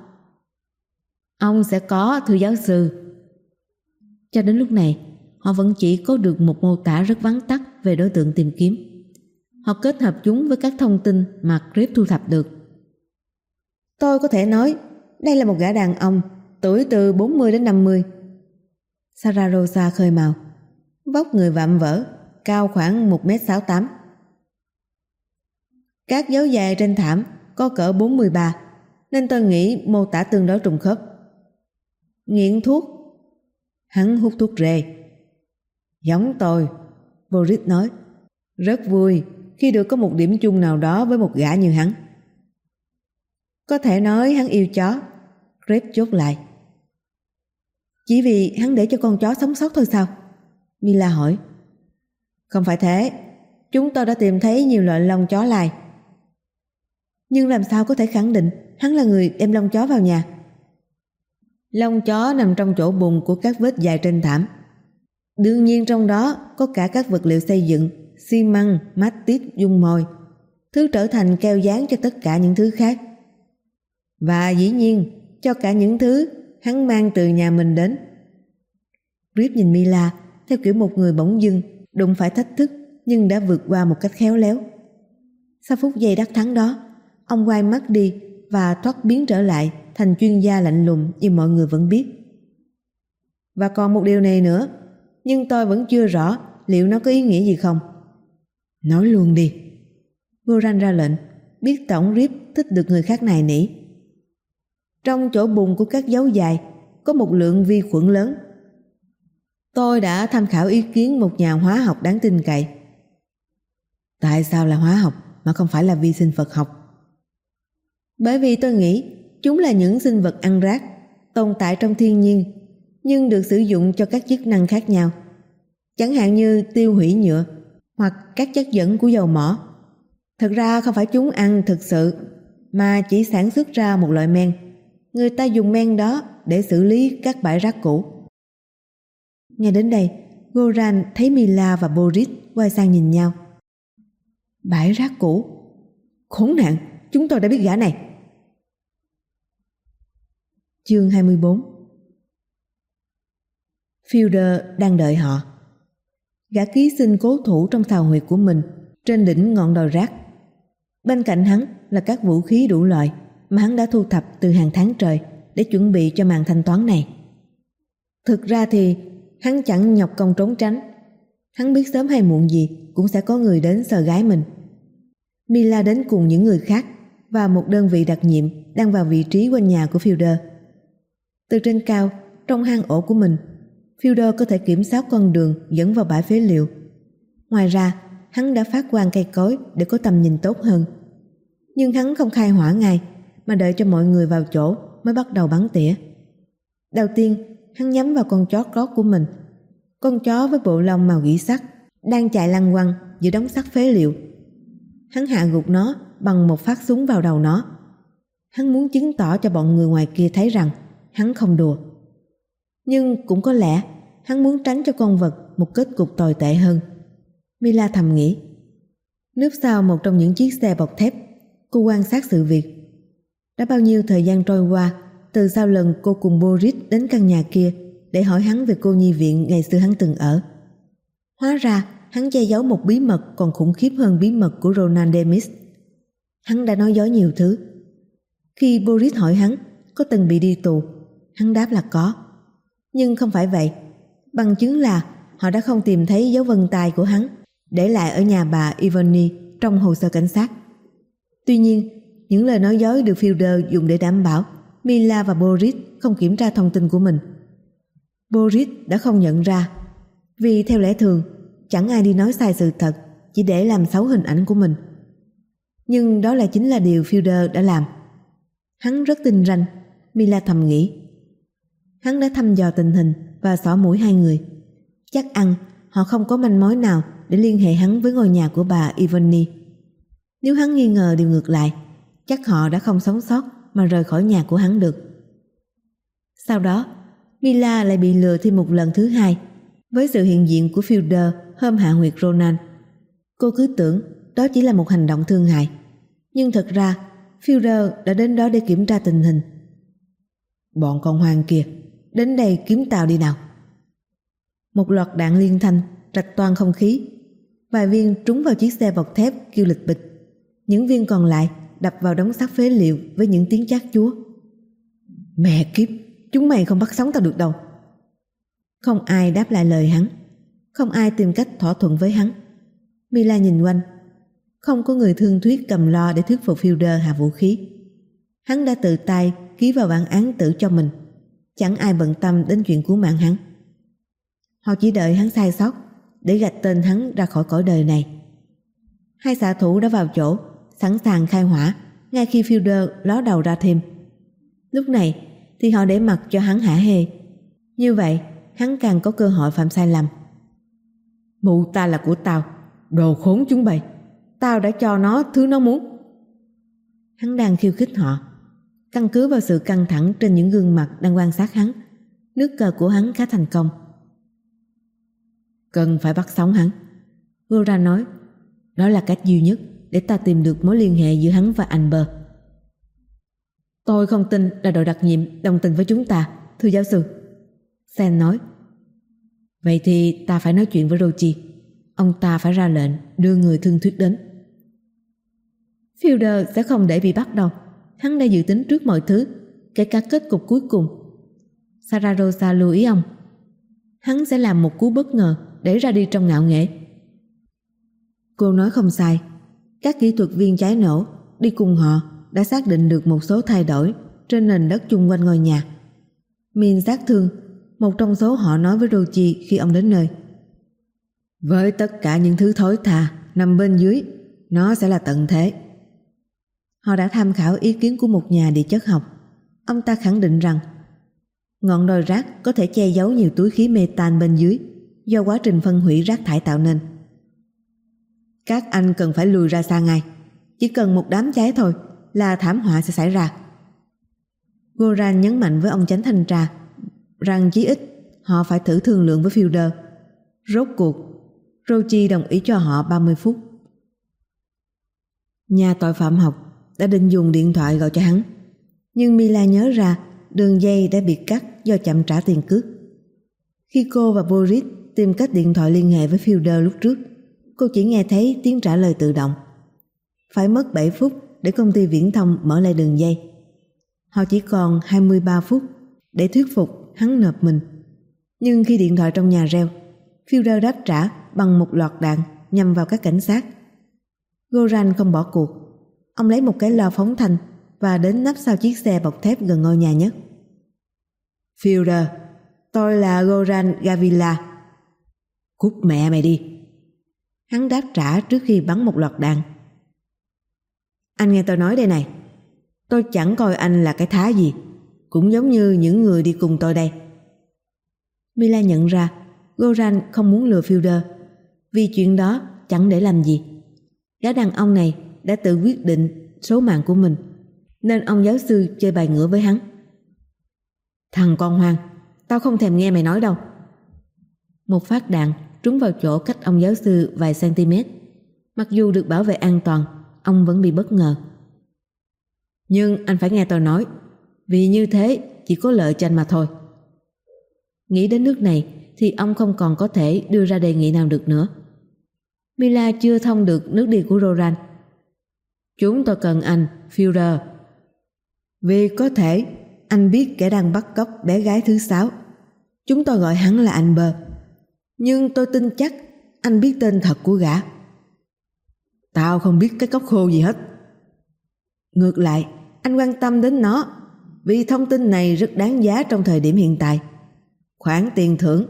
Ông sẽ có, thưa giáo sư. Cho đến lúc này, họ vẫn chỉ có được một mô tả rất vắn tắt về đối tượng tìm kiếm. Họ kết hợp chúng với các thông tin mà Grip thu thập được. Tôi có thể nói đây là một gã đàn ông tuổi từ bốn mươi đến năm mươi. Sarah Rosa khơi mào, vóc người vạm vỡ, cao khoảng một mét sáu mươi tám. Các dấu dài trên thảm có cỡ bốn mươi ba, nên tôi nghĩ mô tả tương đối trùng khớp. Nghiện thuốc. Hắn hút thuốc rê. Giống tôi, Boris nói. Rất vui khi được có một điểm chung nào đó với một gã như hắn. Có thể nói hắn yêu chó. Grip chốt lại. Chỉ vì hắn để cho con chó sống sót thôi sao? Mila hỏi. Không phải thế. Chúng tôi đã tìm thấy nhiều loại lông chó lai. Nhưng làm sao có thể khẳng định hắn là người đem lông chó vào nhà? Lông chó nằm trong chỗ bùn của các vết dài trên thảm. Đương nhiên trong đó có cả các vật liệu xây dựng, xi măng, mát tít, dung môi, thứ trở thành keo dán cho tất cả những thứ khác. Và dĩ nhiên cho cả những thứ hắn mang từ nhà mình đến. Rip nhìn Mila theo kiểu một người bỗng dưng đụng phải thách thức nhưng đã vượt qua một cách khéo léo. Sau phút giây đắc thắng đó, ông quay mắt đi và thoát biến trở lại thành chuyên gia lạnh lùng như mọi người vẫn biết. Và còn một điều này nữa, nhưng tôi vẫn chưa rõ liệu nó có ý nghĩa gì không. Nói luôn đi. Goran ra lệnh, biết tổng Rip thích được người khác nài nỉ. Trong chỗ bùn của các dấu dài có một lượng vi khuẩn lớn. Tôi đã tham khảo ý kiến một nhà hóa học đáng tin cậy. Tại sao là hóa học mà không phải là vi sinh vật học? Bởi vì tôi nghĩ chúng là những sinh vật ăn rác, tồn tại trong thiên nhiên, nhưng được sử dụng cho các chức năng khác nhau. Chẳng hạn như tiêu hủy nhựa hoặc các chất dẫn của dầu mỏ. Thật ra không phải chúng ăn thực sự, mà chỉ sản xuất ra một loại men. Người ta dùng men đó để xử lý các bãi rác cũ. Nghe đến đây, Goran thấy Mila và Boris quay sang nhìn nhau. Bãi rác cũ? Khốn nạn, chúng tôi đã biết gã này. Chương hai mươi bốn. Fielder đang đợi họ. Gã ký sinh cố thủ trong thào huyệt của mình trên đỉnh ngọn đồi rác. Bên cạnh hắn là các vũ khí đủ loại, mà hắn đã thu thập từ hàng tháng trời để chuẩn bị cho màn thanh toán này. Thực ra thì hắn chẳng nhọc công trốn tránh. Hắn biết sớm hay muộn gì cũng sẽ có người đến sờ gái mình. Mila đến cùng những người khác và một đơn vị đặc nhiệm đang vào vị trí quanh nhà của Fielder. Từ trên cao, trong hang ổ của mình, Fielder có thể kiểm soát con đường dẫn vào bãi phế liệu. Ngoài ra, hắn đã phát quang cây cối để có tầm nhìn tốt hơn. Nhưng hắn không khai hỏa ngay, mà đợi cho mọi người vào chỗ mới bắt đầu bắn tỉa. Đầu tiên, hắn nhắm vào con chó cót của mình. Con chó với bộ lông màu gỉ sắt đang chạy lăn quăng giữa đống sắt phế liệu. Hắn hạ gục nó bằng một phát súng vào đầu nó. Hắn muốn chứng tỏ cho bọn người ngoài kia thấy rằng hắn không đùa. Nhưng cũng có lẽ hắn muốn tránh cho con vật một kết cục tồi tệ hơn. Mila thầm nghĩ. Núp sau một trong những chiếc xe bọc thép, cô quan sát sự việc. Đã bao nhiêu thời gian trôi qua từ sau lần cô cùng Boris đến căn nhà kia để hỏi hắn về cô nhi viện ngày xưa hắn từng ở. Hóa ra hắn che giấu một bí mật còn khủng khiếp hơn bí mật của Ronan Demis. Hắn đã nói dối nhiều thứ. Khi Boris hỏi hắn có từng bị đi tù, hắn đáp là có. Nhưng không phải vậy. Bằng chứng là họ đã không tìm thấy dấu vân tay của hắn để lại ở nhà bà Ivony trong hồ sơ cảnh sát. Tuy nhiên, những lời nói dối được Fielder dùng để đảm bảo Mila và Boris không kiểm tra thông tin của mình. Boris đã không nhận ra, vì theo lẽ thường chẳng ai đi nói sai sự thật chỉ để làm xấu hình ảnh của mình. Nhưng đó lại chính là điều Fielder đã làm. Hắn rất tinh ranh, Mila thầm nghĩ. Hắn đã thăm dò tình hình và xỏ mũi hai người. Chắc ăn họ không có manh mối nào để liên hệ hắn với ngôi nhà của bà Ivony. Nếu hắn nghi ngờ điều ngược lại, chắc họ đã không sống sót mà rời khỏi nhà của hắn được. Sau đó, Mila lại bị lừa thêm một lần thứ hai với sự hiện diện của Fielder hôm hạ huyệt Ronan. Cô cứ tưởng đó chỉ là một hành động thương hại, nhưng thật ra Fielder đã đến đó để kiểm tra tình hình. Bọn con hoang kia, đến đây kiếm tàu đi nào. Một loạt đạn liên thanh rạch toang không khí. Vài viên trúng vào chiếc xe bọc thép kêu lịch bịch. Những viên còn lại đập vào đống sắt phế liệu với những tiếng chát chúa. Mẹ kiếp, chúng mày không bắt sống tao được đâu. Không ai đáp lại lời hắn. Không ai tìm cách thỏa thuận với hắn. Mila nhìn quanh. Không có người thương thuyết cầm lo để thuyết phục Fielder hạ vũ khí. Hắn đã tự tay ký vào bản án tử cho mình. Chẳng ai bận tâm đến chuyện cứu mạng hắn. Họ chỉ đợi hắn sai sót để gạch tên hắn ra khỏi cõi đời này. Hai xạ thủ đã vào chỗ, sẵn sàng khai hỏa ngay khi Fielder ló đầu ra thêm. Lúc này thì họ để mặc cho hắn hả hê. Như vậy hắn càng có cơ hội phạm sai lầm. Mụ ta là của tao, đồ khốn chúng bày, tao đã cho nó thứ nó muốn. Hắn đang khiêu khích họ. Căn cứ vào sự căng thẳng trên những gương mặt đang quan sát hắn, nước cờ của hắn khá thành công. Cần phải bắt sống hắn, Gora nói. Đó là cách duy nhất để ta tìm được mối liên hệ giữa hắn và Amber. Tôi không tin là đội đặc nhiệm đồng tình với chúng ta, thưa giáo sư, Sen nói. Vậy thì ta phải nói chuyện với Rochi. Ông ta phải ra lệnh đưa người thương thuyết đến. Fielder sẽ không để bị bắt đâu. Hắn đã dự tính trước mọi thứ, kể cả kết cục cuối cùng. Sara Rosa lưu ý ông. Hắn sẽ làm một cú bất ngờ để ra đi trong ngạo nghễ. Cô nói không sai. Các kỹ thuật viên cháy nổ đi cùng họ đã xác định được một số thay đổi trên nền đất chung quanh ngôi nhà. Min sát thương, một trong số họ nói với Rochi khi ông đến nơi. Với tất cả những thứ thối tha nằm bên dưới, nó sẽ là tận thế. Họ đã tham khảo ý kiến của một nhà địa chất học. Ông ta khẳng định rằng ngọn đồi rác có thể che giấu nhiều túi khí metan bên dưới do quá trình phân hủy rác thải tạo nên. Các anh cần phải lùi ra xa ngay. Chỉ cần một đám cháy thôi là thảm họa sẽ xảy ra. Goran nhấn mạnh với ông chánh thanh tra rằng chí ít họ phải thử thương lượng với Fielder. Rốt cuộc, Rochi đồng ý cho họ ba mươi phút. Nhà tội phạm học đã định dùng điện thoại gọi cho hắn, nhưng Mila nhớ ra đường dây đã bị cắt do chậm trả tiền cước. Khi cô và Boris tìm cách điện thoại liên hệ với Fielder lúc trước, cô chỉ nghe thấy tiếng trả lời tự động. Phải mất bảy phút để công ty viễn thông mở lại đường dây. Họ chỉ còn hai mươi ba phút để thuyết phục hắn nộp mình. Nhưng khi điện thoại trong nhà reo, Fielder đáp trả bằng một loạt đạn nhằm vào các cảnh sát. Goran không bỏ cuộc. Ông lấy một cái loa phóng thanh và đến nấp sau chiếc xe bọc thép gần ngôi nhà nhất. Fielder, tôi là Goran Gavila. Cút mẹ mày đi. Hắn đáp trả trước khi bắn một loạt đạn. Anh nghe tôi nói đây này. Tôi chẳng coi anh là cái thá gì, cũng giống như những người đi cùng tôi đây. Mila nhận ra Goran không muốn lừa Fielder, vì chuyện đó chẳng để làm gì. Gã đàn ông này đã tự quyết định số mạng của mình, nên ông giáo sư chơi bài ngửa với hắn. Thằng con hoang, tao không thèm nghe mày nói đâu. Một phát đạn trúng vào chỗ cách ông giáo sư vài cm. Mặc dù được bảo vệ an toàn, ông vẫn bị bất ngờ. Nhưng anh phải nghe tôi nói, vì như thế chỉ có lợi cho anh mà thôi. Nghĩ đến nước này thì ông không còn có thể đưa ra đề nghị nào được nữa. Mila chưa thông được nước đi của Goran. Chúng tôi cần anh, Fielder. Vì có thể anh biết kẻ đang bắt cóc bé gái thứ sáu. Chúng tôi gọi hắn là anh Bơ. Nhưng tôi tin chắc anh biết tên thật của gã. Tao không biết cái cốc khô gì hết. Ngược lại, anh quan tâm đến nó, vì thông tin này rất đáng giá trong thời điểm hiện tại. Khoản tiền thưởng.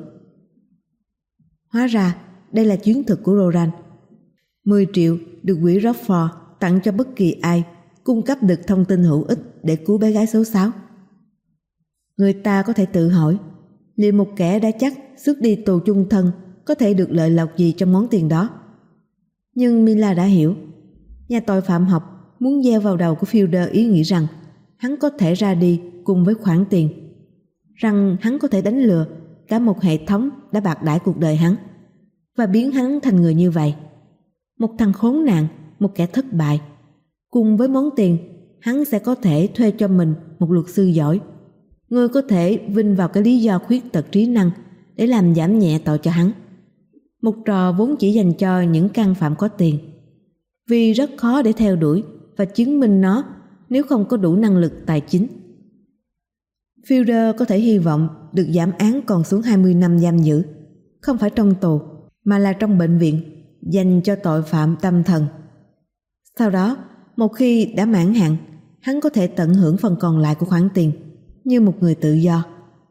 Hóa ra đây là chiến thuật của Goran. mười triệu được quỹ Rockford tặng cho bất kỳ ai cung cấp được thông tin hữu ích để cứu bé gái số sáu. Người ta có thể tự hỏi, liệu một kẻ đã chắc xuất đi tù chung thân có thể được lợi lộc gì trong món tiền đó? Nhưng Mila đã hiểu. Nhà tội phạm học muốn gieo vào đầu của Fielder ý nghĩ rằng hắn có thể ra đi cùng với khoản tiền, rằng hắn có thể đánh lừa cả một hệ thống đã bạc đãi cuộc đời hắn và biến hắn thành người như vậy, một thằng khốn nạn, một kẻ thất bại. Cùng với món tiền, hắn sẽ có thể thuê cho mình một luật sư giỏi, người có thể vin vào cái lý do khuyết tật trí năng để làm giảm nhẹ tội cho hắn. Một trò vốn chỉ dành cho những can phạm có tiền, vì rất khó để theo đuổi và chứng minh nó nếu không có đủ năng lực tài chính. Fielder có thể hy vọng được giảm án còn xuống hai mươi năm giam giữ, không phải trong tù mà là trong bệnh viện dành cho tội phạm tâm thần. Sau đó, một khi đã mãn hạn, hắn có thể tận hưởng phần còn lại của khoản tiền như một người tự do.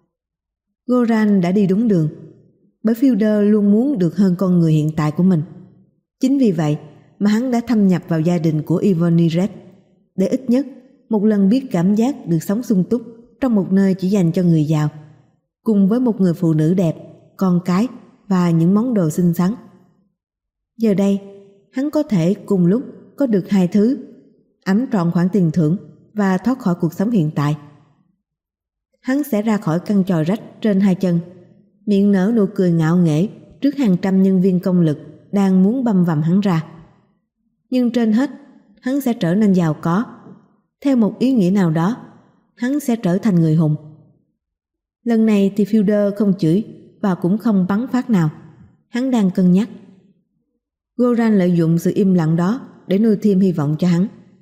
Goran đã đi đúng đường, bởi Fielder luôn muốn được hơn con người hiện tại của mình. Chính vì vậy mà hắn đã thâm nhập vào gia đình của Ivony Red, để ít nhất một lần biết cảm giác được sống sung túc trong một nơi chỉ dành cho người giàu, cùng với một người phụ nữ đẹp, con cái và những món đồ xinh xắn. Giờ đây, hắn có thể cùng lúc có được hai thứ, ẵm trọn khoản tiền thưởng và thoát khỏi cuộc sống hiện tại. Hắn sẽ ra khỏi căn chòi rách trên hai chân, miệng nở nụ cười ngạo nghễ trước hàng trăm nhân viên công lực đang muốn băm vằm hắn ra. Nhưng trên hết, hắn sẽ trở nên giàu có. Theo một ý nghĩa nào đó, hắn sẽ trở thành người hùng. Lần này thì Fielder không chửi và cũng không bắn phát nào. Hắn đang cân nhắc. Goran lợi dụng sự im lặng đó để nuôi thêm hy vọng cho hắn.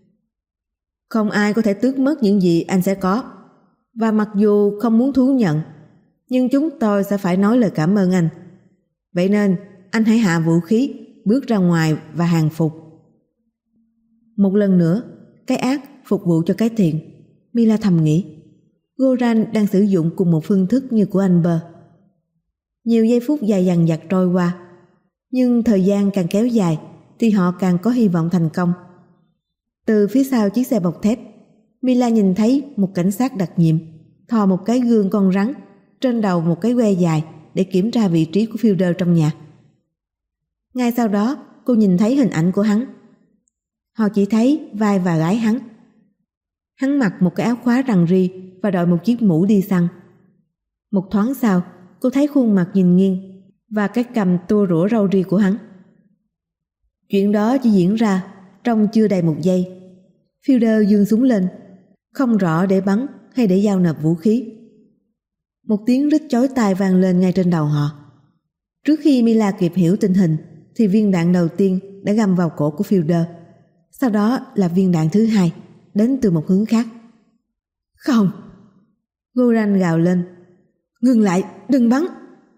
Không ai có thể tước mất những gì anh sẽ có. Và mặc dù không muốn thú nhận, nhưng chúng tôi sẽ phải nói lời cảm ơn anh. Vậy nên anh hãy hạ vũ khí, bước ra ngoài và hàng phục. Một lần nữa, cái ác phục vụ cho cái thiện. Mila thầm nghĩ, Goran đang sử dụng cùng một phương thức như của anh Bơ. Nhiều giây phút dài dằng dặc trôi qua, nhưng thời gian càng kéo dài thì họ càng có hy vọng thành công. Từ phía sau chiếc xe bọc thép, Mila nhìn thấy một cảnh sát đặc nhiệm thò một cái gương con rắn trên đầu một cái que dài để kiểm tra vị trí của Fielder trong nhà. Ngay sau đó, cô nhìn thấy hình ảnh của hắn. Họ chỉ thấy vai và gái hắn. Hắn mặc một cái áo khóa rằn ri và đội một chiếc mũ đi săn. Một thoáng sau, cô thấy khuôn mặt nhìn nghiêng và cái cằm tua rủa râu ria của hắn. Chuyện đó chỉ diễn ra trong chưa đầy một giây. Fielder giương súng lên, không rõ để bắn hay để giao nộp vũ khí. Một tiếng rít chói tai vang lên ngay trên đầu họ. Trước khi Mila kịp hiểu tình hình thì viên đạn đầu tiên đã găm vào cổ của Fielder. Sau đó là viên đạn thứ hai đến từ một hướng khác. Không! Goran gào lên. Ngừng lại, đừng bắn!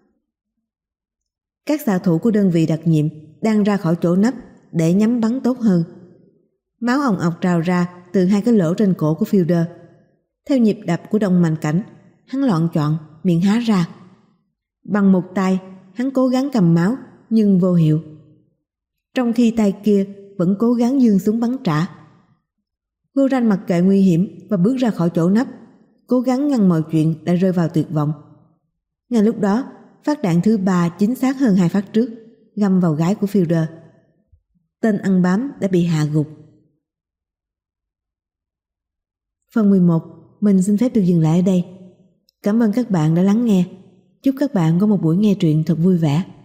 Các xạ thủ của đơn vị đặc nhiệm đang ra khỏi chỗ nấp để nhắm bắn tốt hơn. Máu ồng ọc trào ra từ hai cái lỗ trên cổ của Fielder. Theo nhịp đập của động mạch cảnh, hắn loạn choạng, miệng há ra. Bằng một tay, hắn cố gắng cầm máu nhưng vô hiệu, trong khi tay kia vẫn cố gắng giương súng bắn trả. Goran mặc kệ nguy hiểm và bước ra khỏi chỗ nấp, cố gắng ngăn mọi chuyện đã rơi vào tuyệt vọng. Ngay lúc đó, phát đạn thứ ba chính xác hơn hai phát trước, găm vào gái của Fielder. Tên ăn bám đã bị hạ gục. Phần mười một, mình xin phép được dừng lại ở đây. Cảm ơn các bạn đã lắng nghe. Chúc các bạn có một buổi nghe truyện thật vui vẻ.